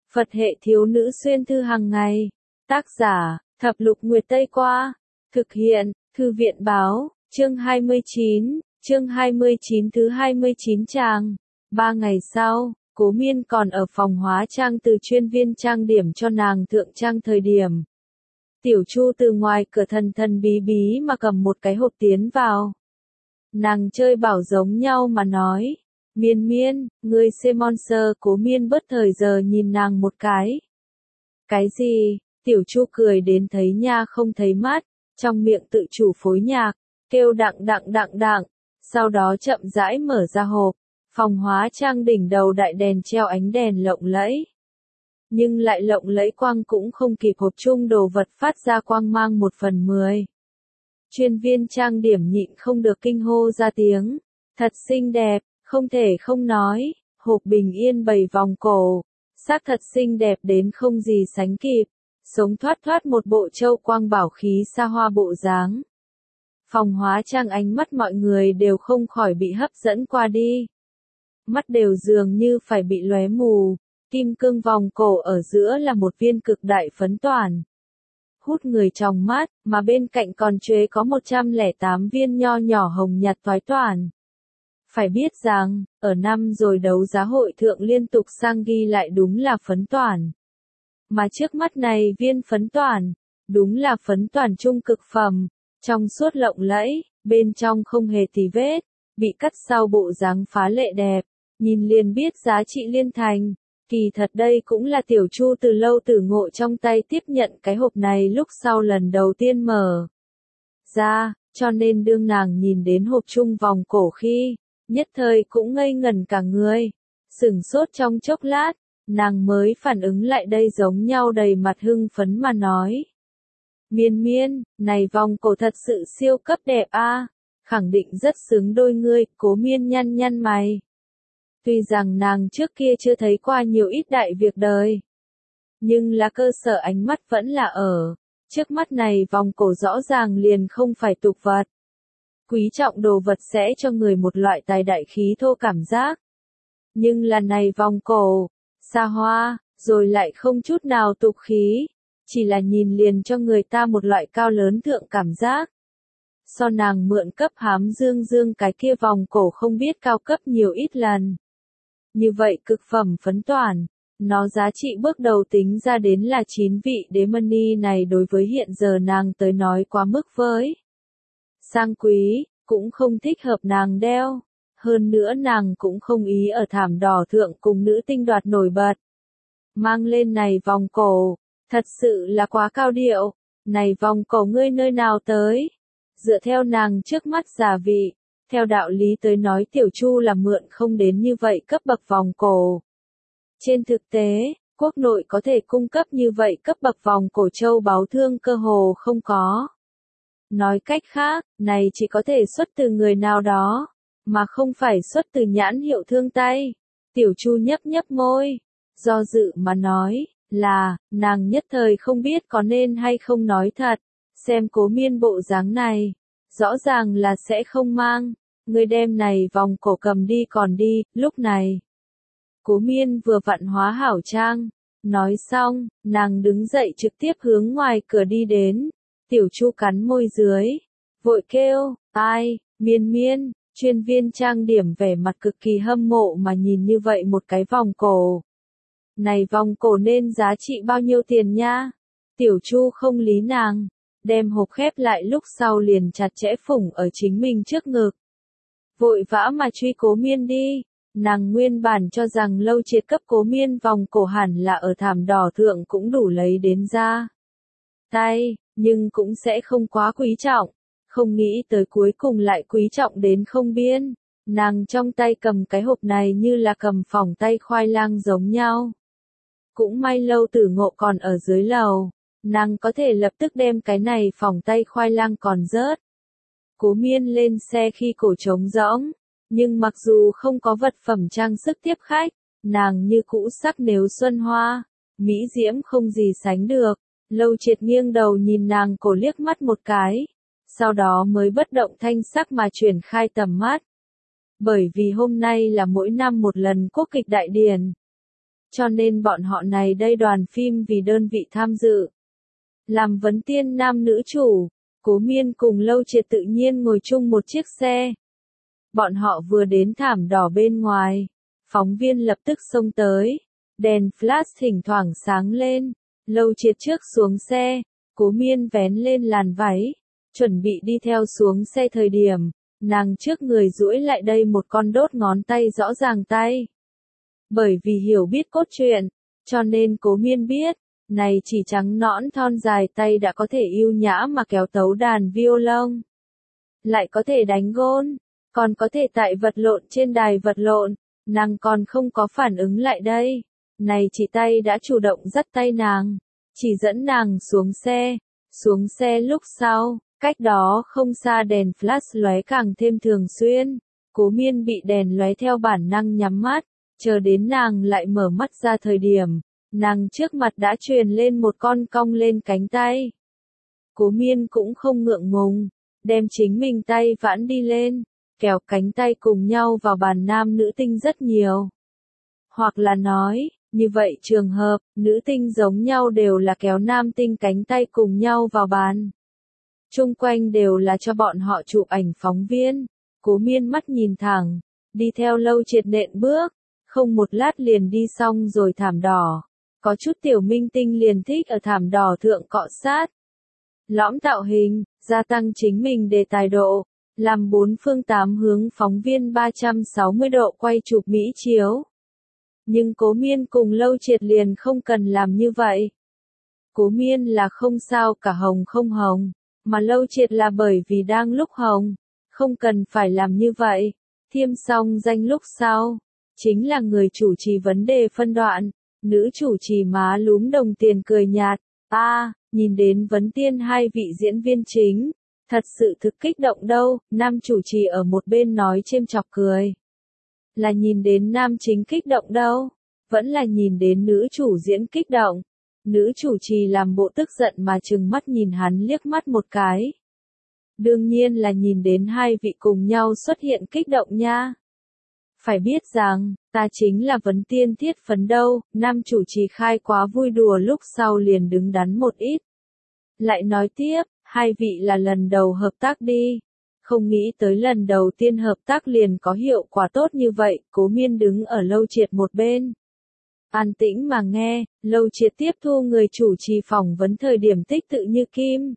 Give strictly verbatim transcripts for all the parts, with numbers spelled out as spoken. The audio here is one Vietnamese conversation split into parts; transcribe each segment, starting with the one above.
Phật hệ thiếu nữ xuyên thư hàng ngày. Tác giả, Thập Lục Nguyệt Tây Qua. Thực hiện, Thư viện báo, chương hai mươi chín, chương hai mươi chín thứ hai mươi chín trang. Ba ngày sau, Cố Miên còn ở phòng hóa trang từ chuyên viên trang điểm cho nàng thượng trang thời điểm. Tiểu Chu từ ngoài cửa thần thần bí bí mà cầm một cái hộp tiến vào. Nàng chơi bảo giống nhau mà nói. Miên miên, ngươi xem monster. Cố Miên bớt thời giờ nhìn nàng một cái. Cái gì? Tiểu Chu cười đến thấy nha không thấy mắt, trong miệng tự chủ phối nhạc, kêu đặng đặng đặng đặng, sau đó chậm rãi mở ra hộp, phòng hóa trang đỉnh đầu đại đèn treo ánh đèn lộng lẫy. Nhưng lại lộng lẫy quang cũng không kịp hộp chung đồ vật phát ra quang mang một phần mười. Chuyên viên trang điểm nhịn không được kinh hô ra tiếng, thật xinh đẹp, không thể không nói, hộp bình yên bầy vòng cổ, xác thật xinh đẹp đến không gì sánh kịp, sống thoát thoát một bộ châu quang bảo khí xa hoa bộ dáng. Phòng hóa trang ánh mắt mọi người đều không khỏi bị hấp dẫn qua đi. Mắt đều dường như phải bị lóe mù, kim cương vòng cổ ở giữa là một viên cực đại phấn toản. Hút người trong mắt, mà bên cạnh còn chuế có một trăm lẻ tám viên nho nhỏ hồng nhạt toái toản. Phải biết rằng, ở năm rồi đấu giá hội thượng liên tục sang ghi lại đúng là phấn toản. Mà trước mắt này viên phấn toản, đúng là phấn toản trung cực phẩm, trong suốt lộng lẫy, bên trong không hề tì vết, bị cắt sau bộ dáng phá lệ đẹp, nhìn liền biết giá trị liên thành. Kỳ thật đây cũng là Tiểu Chu từ lâu từ ngộ trong tay tiếp nhận cái hộp này lúc sau lần đầu tiên mở ra, cho nên đương nàng nhìn đến hộp chung vòng cổ khi, nhất thời cũng ngây ngẩn cả người, sửng sốt trong chốc lát, nàng mới phản ứng lại đây giống nhau đầy mặt hưng phấn mà nói. Miên miên, này vòng cổ thật sự siêu cấp đẹp a, khẳng định rất xứng đôi ngươi. Cố Miên nhăn nhăn mày. Tuy rằng nàng trước kia chưa thấy qua nhiều ít đại việc đời, nhưng là cơ sở ánh mắt vẫn là ở. Trước mắt này vòng cổ rõ ràng liền không phải tục vật. Quý trọng đồ vật sẽ cho người một loại tài đại khí thô cảm giác. Nhưng là này vòng cổ, xa hoa, rồi lại không chút nào tục khí, chỉ là nhìn liền cho người ta một loại cao lớn thượng cảm giác. So nàng mượn cấp hám dương dương cái kia vòng cổ không biết cao cấp nhiều ít lần. Như vậy cực phẩm phấn toản, nó giá trị bước đầu tính ra đến là chín vị đế money này đối với hiện giờ nàng tới nói quá mức với. Sang quý, cũng không thích hợp nàng đeo. Hơn nữa nàng cũng không ý ở thảm đỏ thượng cùng nữ tinh đoạt nổi bật. Mang lên này vòng cổ, thật sự là quá cao điệu. Này vòng cổ ngươi nơi nào tới? Dựa theo nàng trước mắt giả vị, theo đạo lý tới nói Tiểu Chu là mượn không đến như vậy cấp bậc vòng cổ. Trên thực tế, quốc nội có thể cung cấp như vậy cấp bậc vòng cổ châu báu thương cơ hồ không có. Nói cách khác, này chỉ có thể xuất từ người nào đó, mà không phải xuất từ nhãn hiệu thương tay. Tiểu Chu nhấp nhấp môi, do dự mà nói, là, nàng nhất thời không biết có nên hay không nói thật, xem Cố Miên bộ dáng này, rõ ràng là sẽ không mang, người đem này vòng cổ cầm đi còn đi. Lúc này, Cố Miên vừa vặn hóa hảo trang, nói xong, nàng đứng dậy trực tiếp hướng ngoài cửa đi đến. Tiểu Chu cắn môi dưới, vội kêu, ai, Miên miên. Chuyên viên trang điểm vẻ mặt cực kỳ hâm mộ mà nhìn như vậy một cái vòng cổ. Này vòng cổ nên giá trị bao nhiêu tiền nha? Tiểu Chu không lý nàng, đem hộp khép lại lúc sau liền chặt chẽ phủng ở chính mình trước ngực. Vội vã mà truy Cố Miên đi, nàng nguyên bản cho rằng lâu triệt cấp Cố Miên vòng cổ hẳn là ở thảm đỏ thượng cũng đủ lấy đến ra tay, nhưng cũng sẽ không quá quý trọng. Không nghĩ tới cuối cùng lại quý trọng đến không biên. Nàng trong tay cầm cái hộp này như là cầm phỏng tay khoai lang giống nhau. Cũng may lâu tử ngộ còn ở dưới lầu. Nàng có thể lập tức đem cái này phỏng tay khoai lang còn rớt. Cố Miên lên xe khi cổ trống rỗng. Nhưng mặc dù không có vật phẩm trang sức tiếp khách, nàng như cũ sắc nếu xuân hoa. Mỹ diễm không gì sánh được. Lâu triệt nghiêng đầu nhìn nàng cổ liếc mắt một cái. Sau đó mới bất động thanh sắc mà chuyển khai tầm mắt. Bởi vì hôm nay là mỗi năm một lần quốc kịch đại điển. cho nên bọn họ này đây đoàn phim vì đơn vị tham dự. Làm vấn tiên nam nữ chủ, Cố Miên cùng Lâu Triệt tự nhiên ngồi chung một chiếc xe. Bọn họ vừa đến thảm đỏ bên ngoài, phóng viên lập tức xông tới, đèn flash thỉnh thoảng sáng lên, Lâu Triệt trước xuống xe, Cố Miên vén lên làn váy, chuẩn bị đi theo xuống xe thời điểm, nàng trước người duỗi lại đây một con đốt ngón tay rõ ràng tay. Bởi vì hiểu biết cốt truyện, cho nên Cố Miên biết, này chỉ trắng nõn thon dài tay đã có thể yêu nhã mà kéo tấu đàn violon. Lại có thể đánh gôn, còn có thể tại vật lộn trên đài vật lộn, nàng còn không có phản ứng lại đây. Này chỉ tay đã chủ động dắt tay nàng, chỉ dẫn nàng xuống xe. Xuống xe lúc sau, cách đó không xa đèn flash lóe càng thêm thường xuyên. Cố Miên bị đèn lóe theo bản năng nhắm mắt, chờ đến nàng lại mở mắt ra thời điểm, nàng trước mặt đã truyền lên một con cong lên cánh tay. Cố Miên cũng không ngượng ngùng, đem chính mình tay vãn đi lên, kéo cánh tay cùng nhau vào bàn nam nữ tinh rất nhiều. Hoặc là nói, như vậy trường hợp, nữ tinh giống nhau đều là kéo nam tinh cánh tay cùng nhau vào bàn. Chung quanh đều là cho bọn họ chụp ảnh phóng viên. Cố Miên mắt nhìn thẳng, đi theo Lâu Triệt nện bước, không một lát liền đi xong rồi thảm đỏ. Có chút tiểu minh tinh liền thích ở thảm đỏ thượng cọ sát. Lõm tạo hình, gia tăng chính mình đề tài độ, làm bốn phương tám hướng phóng viên ba trăm sáu mươi độ quay chụp mỹ chiếu. Nhưng Cố Miên cùng Lâu Triệt liền không cần làm như vậy. Cố Miên là không sao cả hồng không hồng, mà Lâu Triệt là bởi vì đang lúc hồng, không cần phải làm như vậy. Thiêm xong danh lúc sau, chính là người chủ trì vấn đề phân đoạn, nữ chủ trì má lúm đồng tiền cười nhạt, a à, nhìn đến vấn tiên hai vị diễn viên chính, thật sự thực kích động đâu, nam chủ trì ở một bên nói chêm chọc cười. Là nhìn đến nam chính kích động đâu, vẫn là nhìn đến nữ chủ diễn kích động. Nữ chủ trì làm bộ tức giận mà trừng mắt nhìn hắn liếc mắt một cái. Đương nhiên là nhìn đến hai vị cùng nhau xuất hiện kích động nha. Phải biết rằng, ta chính là vấn tiên thiết phấn đâu, nam chủ trì khai quá vui đùa lúc sau liền đứng đắn một ít. Lại nói tiếp, hai vị là lần đầu hợp tác đi. Không nghĩ tới lần đầu tiên hợp tác liền có hiệu quả tốt như vậy, Cố Miên đứng ở Lâu Triệt một bên. An tĩnh mà nghe, Lâu Triệt tiếp thu người chủ trì phỏng vấn thời điểm tích tự như kim.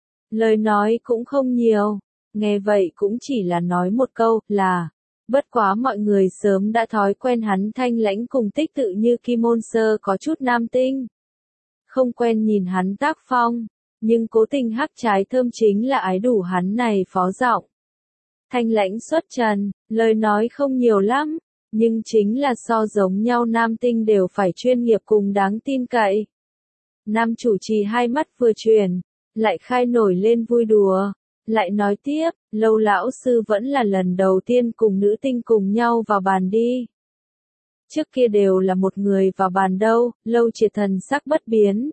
Lời nói cũng không nhiều, nghe vậy cũng chỉ là nói một câu, là, bất quá mọi người sớm đã thói quen hắn thanh lãnh cùng tích tự như kim môn sơ có chút nam tinh. Không quen nhìn hắn tác phong, nhưng cố tình hắc trái thơm chính là ái đủ hắn này phó giọng. Thanh lãnh xuất trần, lời nói không nhiều lắm, nhưng chính là so giống nhau nam tinh đều phải chuyên nghiệp cùng đáng tin cậy. Nam chủ trì hai mắt vừa chuyển, lại khai nổi lên vui đùa, lại nói tiếp, Lâu lão sư vẫn là lần đầu tiên cùng nữ tinh cùng nhau vào bàn đi. Trước kia đều là một người vào bàn đâu, Lâu Triệt thần sắc bất biến.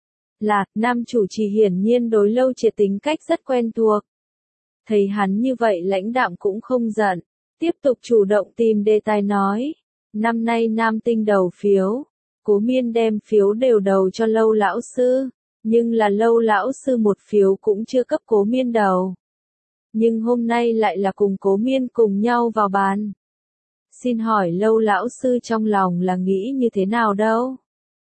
Là, nam chủ trì hiển nhiên đối Lâu Triệt tính cách rất quen thuộc. Thấy hắn như vậy lãnh đạm cũng không giận, tiếp tục chủ động tìm đề tài nói. Năm nay nam tinh đầu phiếu, Cố Miên đem phiếu đều đầu cho Lâu lão sư, nhưng là Lâu lão sư một phiếu cũng chưa cấp Cố Miên đầu. Nhưng hôm nay lại là cùng Cố Miên cùng nhau vào bàn. Xin hỏi Lâu lão sư trong lòng là nghĩ như thế nào đâu?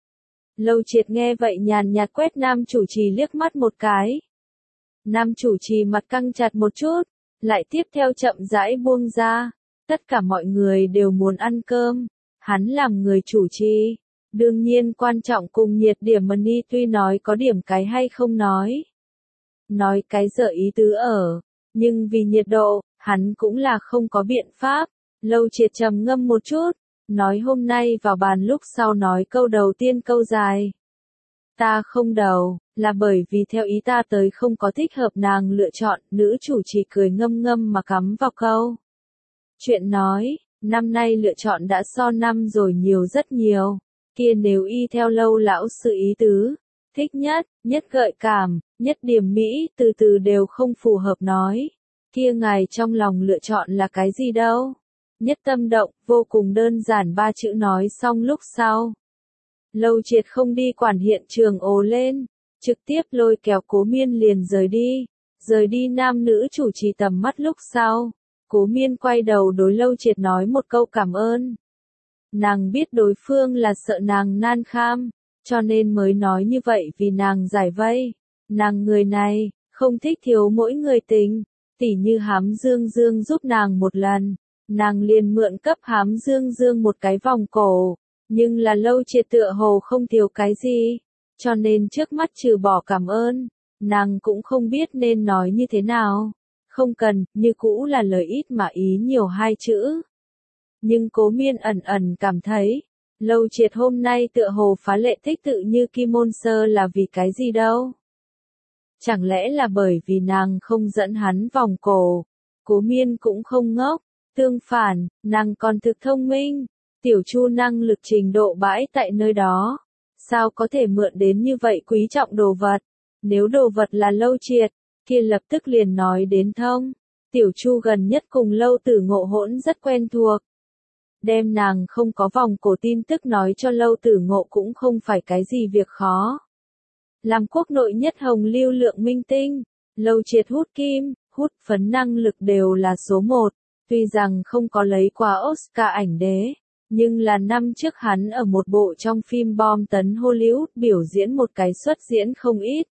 Lâu Triệt nghe vậy nhàn nhạt quét nam chủ trì liếc mắt một cái. Nam chủ trì mặt căng chặt một chút, lại tiếp theo chậm rãi buông ra. Tất cả mọi người đều muốn ăn cơm, hắn làm người chủ trì. Đương nhiên quan trọng cùng nhiệt điểm money tuy nói có điểm cái hay không nói. Nói cái dở ý tứ ở, nhưng vì nhiệt độ, hắn cũng là không có biện pháp. Lâu Triệt trầm ngâm một chút, nói hôm nay vào bàn lúc sau nói câu đầu tiên câu dài. Ta không đầu, là bởi vì theo ý ta tới không có thích hợp nàng lựa chọn, nữ chủ trì cười ngâm ngâm mà cắm vào câu. Chuyện nói, năm nay lựa chọn đã so năm rồi nhiều rất nhiều, kia nếu y theo Lâu lão sư ý tứ, thích nhất, nhất gợi cảm, nhất điểm mỹ, từ từ đều không phù hợp nói, kia ngài trong lòng lựa chọn là cái gì đâu? nhất tâm động, vô cùng đơn giản ba chữ nói xong lúc sau. Lâu Triệt không đi quản hiện trường ồ lên, trực tiếp lôi kéo Cố Miên liền rời đi, rời đi nam nữ chủ trì tầm mắt lúc sau. Cố Miên quay đầu đối Lâu Triệt nói một câu cảm ơn. Nàng biết đối phương là sợ nàng nan kham, cho nên mới nói như vậy vì nàng giải vây. Nàng người này, không thích thiếu mỗi người tình, tỉ như Hám Dương Dương giúp nàng một lần, nàng liền mượn cấp Hám Dương Dương một cái vòng cổ, nhưng là Lâu Triệt tựa hồ không thiếu cái gì, cho nên trước mắt trừ bỏ cảm ơn, nàng cũng không biết nên nói như thế nào. Không cần, như cũ là lời ít mà ý nhiều hai chữ. Nhưng Cố Miên ẩn ẩn cảm thấy, Lâu Triệt hôm nay tựa hồ phá lệ thích tự như Kim Môn Sơ là vì cái gì đâu. Chẳng lẽ là bởi vì nàng không dẫn hắn vòng cổ. Cố Miên cũng không ngốc, tương phản, nàng còn thực thông minh, tiểu Chu năng lực trình độ bãi tại nơi đó. Sao có thể mượn đến như vậy quý trọng đồ vật, nếu đồ vật là Lâu Triệt, kia lập tức liền nói đến thông. Tiểu Chu gần nhất cùng Lâu Tử Ngộ hỗn rất quen thuộc. Đem nàng không có vòng cổ tin tức nói cho Lâu Tử Ngộ cũng không phải cái gì việc khó. Làm quốc nội nhất hồng lưu lượng minh tinh, Lâu Triệt hút kim, hút phấn năng lực đều là số một, tuy rằng không có lấy qua Oscar ảnh đế, nhưng là năm trước hắn ở một bộ trong phim bom tấn Hollywood biểu diễn một cái xuất diễn không ít.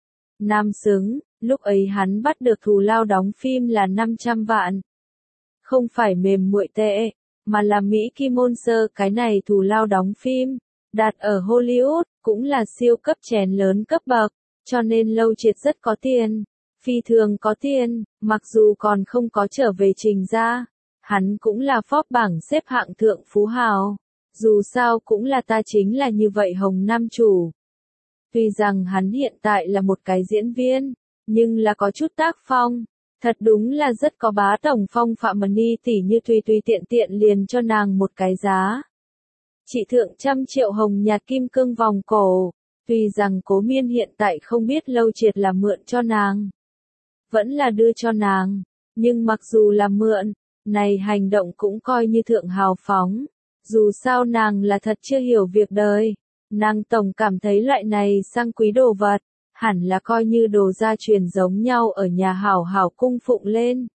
Nam xứng, lúc ấy hắn bắt được thù lao đóng phim là năm trăm vạn. Không phải mềm muội tệ, mà là Mỹ Kim Môn Sơ cái này thù lao đóng phim, đạt ở Hollywood, cũng là siêu cấp chén lớn cấp bậc, cho nên Lâu Triệt rất có tiền, phi thường có tiền, mặc dù còn không có trở về Trình gia, hắn cũng là Forbes bảng xếp hạng thượng phú hào, dù sao cũng là ta chính là như vậy hồng nam chủ. Tuy rằng hắn hiện tại là một cái diễn viên, nhưng là có chút tác phong, thật đúng là rất có bá tổng phong phạm Mani tỷ như tùy tùy tiện tiện liền cho nàng một cái giá. Chỉ thượng trăm triệu hồng nhạt kim cương vòng cổ, tuy rằng Cố Miên hiện tại không biết Lâu Triệt là mượn cho nàng, vẫn là đưa cho nàng, nhưng mặc dù là mượn, này hành động cũng coi như thượng hào phóng, dù sao nàng là thật chưa hiểu việc đời. Nàng tổng cảm thấy loại này sang quý đồ vật, hẳn là coi như đồ gia truyền giống nhau ở nhà hảo hảo cung phụng lên.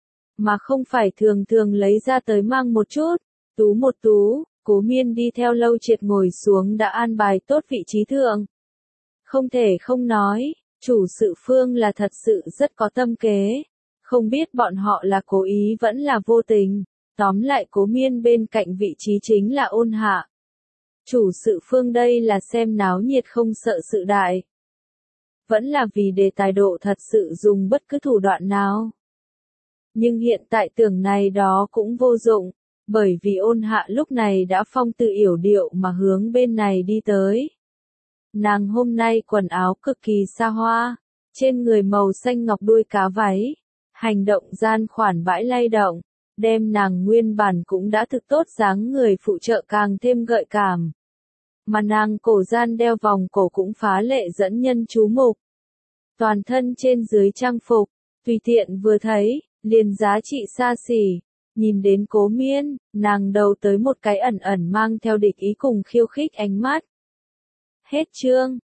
Mà không phải thường thường lấy ra tới mang một chút, tú một tú. Cố Miên đi theo Lâu Triệt ngồi xuống đã an bài tốt vị trí thượng. Không thể không nói, chủ sự phương là thật sự rất có tâm kế. Không biết bọn họ là cố ý vẫn là vô tình. Tóm lại Cố Miên bên cạnh vị trí chính là Ôn Hạ. Chủ sự phương đây là xem náo nhiệt không sợ sự đại. Vẫn là vì đề tài độ thật sự dùng bất cứ thủ đoạn nào. Nhưng hiện tại tưởng này đó cũng vô dụng, bởi vì Ôn Hạ lúc này đã phong tự yểu điệu mà hướng bên này đi tới. Nàng hôm nay quần áo cực kỳ xa hoa, trên người màu xanh ngọc đuôi cá váy, hành động gian khoản bãi lay động, đem nàng nguyên bản cũng đã thực tốt dáng người phụ trợ càng thêm gợi cảm. Mà nàng cổ gian đeo vòng cổ cũng phá lệ dẫn nhân chú mục. Toàn thân trên dưới trang phục, tùy tiện vừa thấy, liền giá trị xa xỉ. Nhìn đến Cố Miên, nàng đầu tới một cái ẩn ẩn mang theo địch ý cùng khiêu khích ánh mắt. Hết chương.